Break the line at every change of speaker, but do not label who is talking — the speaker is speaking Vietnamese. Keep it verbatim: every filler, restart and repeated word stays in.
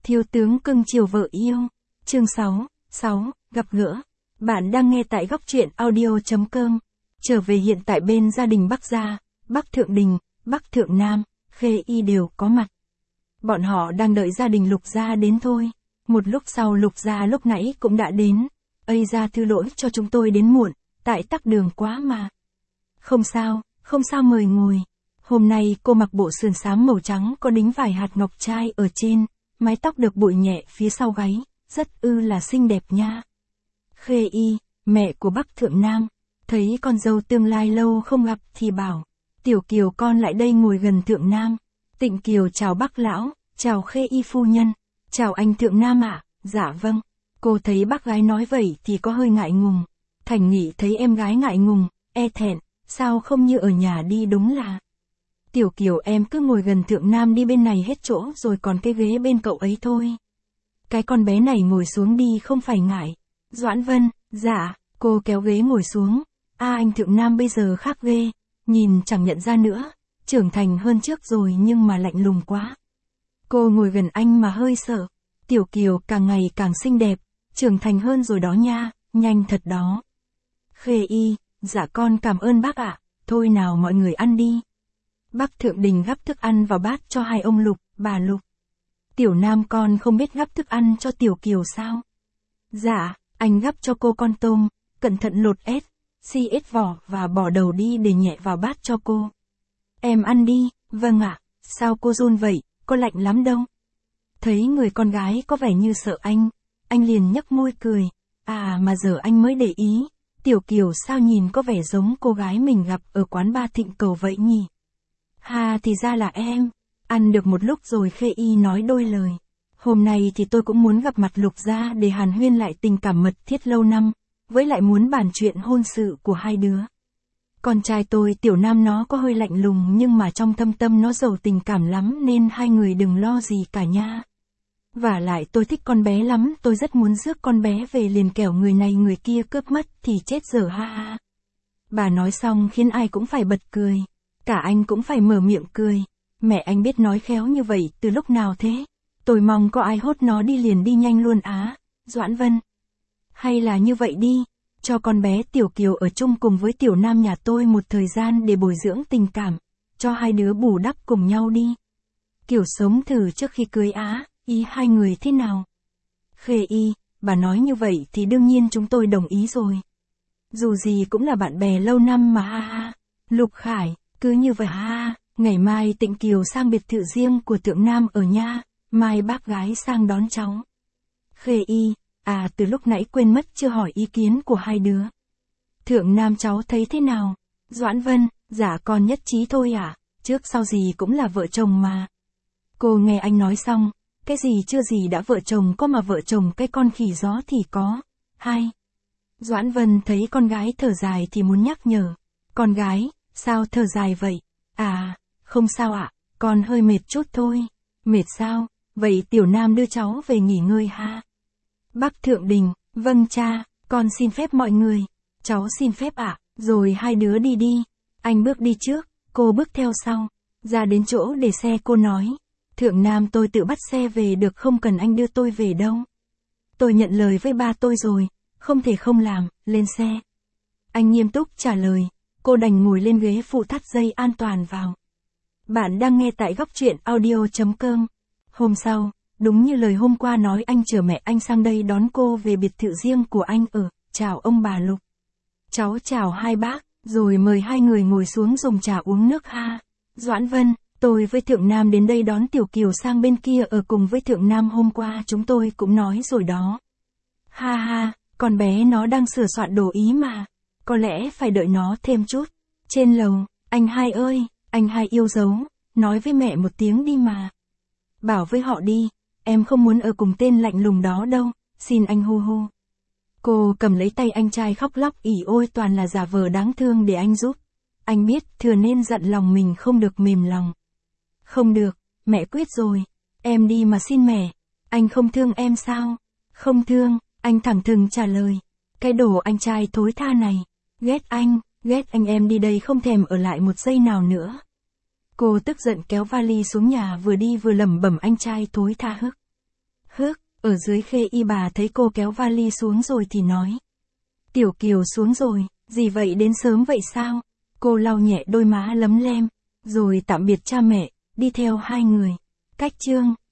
Thiếu tướng cưng chiều vợ yêu. Chương sáu, sáu, gặp gỡ. Bạn đang nghe tại góc truyện audio chấm com. Trở về hiện tại bên gia đình Bắc Gia, Bắc Thượng Đình, Bắc Thượng Nam, Khê Y đều có mặt. Bọn họ đang đợi gia đình Lục Gia đến thôi. Một lúc sau Lục Gia lúc nãy cũng đã đến. Ây ra thư lỗi cho chúng tôi đến muộn, tại tắc đường quá mà. Không sao, không sao mời ngồi. Hôm nay cô mặc bộ sườn xám màu trắng có đính vài hạt ngọc trai ở trên, mái tóc được bụi nhẹ phía sau gáy, rất ư là xinh đẹp nha. Khê Y, mẹ của Bắc Thượng Nam, thấy con dâu tương lai lâu không gặp thì bảo, Tiểu Kiều con lại đây ngồi gần Thượng Nam. Tịnh Kiều chào bác lão, chào Khê Y phu nhân, chào anh Thượng Nam ạ, dạ vâng. Cô thấy bác gái nói vậy thì có hơi ngại ngùng. Thành Nghị thấy em gái ngại ngùng, e thẹn, sao không như ở nhà đi đúng là. Tiểu Kiều em cứ ngồi gần Thượng Nam đi bên này hết chỗ rồi còn cái ghế bên cậu ấy thôi. Cái con bé này ngồi xuống đi không phải ngại. Doãn Vân, dạ, cô kéo ghế ngồi xuống. A anh Thượng Nam bây giờ khác ghê, nhìn chẳng nhận ra nữa, trưởng thành hơn trước rồi nhưng mà lạnh lùng quá. Cô ngồi gần anh mà hơi sợ. Tiểu Kiều càng ngày càng xinh đẹp, trưởng thành hơn rồi đó nha, nhanh thật đó. Khê Y, dạ con cảm ơn bác ạ, thôi nào mọi người ăn đi. Bác Thượng Đình gắp thức ăn vào bát cho hai ông Lục, bà Lục. Tiểu Nam con không biết gắp thức ăn cho Tiểu Kiều sao? Dạ, anh gắp cho cô con tôm, cẩn thận lột ếch, xi ếch vỏ và bỏ đầu đi để nhẹ vào bát cho cô. Em ăn đi, vâng ạ, sao cô run vậy, có lạnh lắm đâu. Thấy người con gái có vẻ như sợ anh, anh liền nhếch môi cười, à mà giờ anh mới để ý, Tiểu Kiều sao nhìn có vẻ giống cô gái mình gặp ở quán ba Thịnh Cầu vậy nhỉ? Ha thì ra là em, ăn được một lúc rồi Khê Y nói đôi lời. Hôm nay thì tôi cũng muốn gặp mặt Lục Gia để hàn huyên lại tình cảm mật thiết lâu năm, với lại muốn bàn chuyện hôn sự của hai đứa. Con trai tôi Tiểu Nam nó có hơi lạnh lùng nhưng mà trong thâm tâm nó giàu tình cảm lắm nên hai người đừng lo gì cả nha. Vả lại tôi thích con bé lắm, tôi rất muốn rước con bé về liền kẻo người này người kia cướp mất thì chết dở ha ha. Bà nói xong khiến ai cũng phải bật cười. Cả anh cũng phải mở miệng cười. Mẹ anh biết nói khéo như vậy từ lúc nào thế? Tôi mong có ai hốt nó đi liền đi nhanh luôn á. Doãn Vân. Hay là như vậy đi, cho con bé Tiểu Kiều ở chung cùng với Tiểu Nam nhà tôi một thời gian để bồi dưỡng tình cảm. Cho hai đứa bù đắp cùng nhau đi. Kiểu sống thử trước khi cưới á, ý hai người thế nào? Khê Y, bà nói như vậy thì đương nhiên chúng tôi đồng ý rồi. Dù gì cũng là bạn bè lâu năm mà ha ha. Lục Khải. Cứ như vậy ha, ngày mai Tịnh Kiều sang biệt thự riêng của Thượng Nam ở nha, mai bác gái sang đón cháu. Khê Y, à từ lúc nãy quên mất chưa hỏi ý kiến của hai đứa. Thượng Nam cháu thấy thế nào? Doãn Vân, dạ con nhất trí thôi ạ, à? Trước sau gì cũng là vợ chồng mà. Cô nghe anh nói xong, cái gì chưa gì đã vợ chồng có mà vợ chồng cái con khỉ gió thì có. Hai. Doãn Vân thấy con gái thở dài thì muốn nhắc nhở. Con gái, sao thở dài vậy? À, không sao ạ, con hơi mệt chút thôi. Mệt sao? Vậy Tiểu Nam đưa cháu về nghỉ ngơi ha. Bác Thượng Đình, vâng cha, con xin phép mọi người. Cháu xin phép ạ, rồi hai đứa đi đi. Anh bước đi trước, cô bước theo sau. Ra đến chỗ để xe cô nói. Thượng Nam tôi tự bắt xe về được không cần anh đưa tôi về đâu. Tôi nhận lời với ba tôi rồi, không thể không làm, lên xe. Anh nghiêm túc trả lời. Cô đành ngồi lên ghế phụ thắt dây an toàn vào. Bạn đang nghe tại góc truyện audio chấm com. Hôm sau, đúng như lời hôm qua nói anh chở mẹ anh sang đây đón cô về biệt thự riêng của anh ở, chào ông bà Lục. Cháu chào hai bác, rồi mời hai người ngồi xuống dùng trà uống nước ha. Doãn Vân, tôi với Thượng Nam đến đây đón Tiểu Kiều sang bên kia ở cùng với Thượng Nam hôm qua chúng tôi cũng nói rồi đó. Ha ha, con bé nó đang sửa soạn đồ ý mà. Có lẽ phải đợi nó thêm chút. Trên lầu, anh hai ơi, anh hai yêu dấu, nói với mẹ một tiếng đi mà. Bảo với họ đi, em không muốn ở cùng tên lạnh lùng đó đâu, xin anh hu hu. Cô cầm lấy tay anh trai khóc lóc ỉ ôi toàn là giả vờ đáng thương để anh giúp. Anh biết thừa nên dặn lòng mình không được mềm lòng. Không được, mẹ quyết rồi, em đi mà xin mẹ. Anh không thương em sao? Không thương, anh thẳng thừng trả lời. Cái đồ anh trai thối tha này. Ghét anh, ghét anh em đi đây không thèm ở lại một giây nào nữa. Cô tức giận kéo vali xuống nhà vừa đi vừa lẩm bẩm anh trai thối tha hức. Hước, ở dưới khê y bà thấy cô kéo vali xuống rồi thì nói. Tiểu Kiều xuống rồi, gì vậy đến sớm vậy sao? Cô lau nhẹ đôi má lấm lem, rồi tạm biệt cha mẹ, đi theo hai người. Cách chương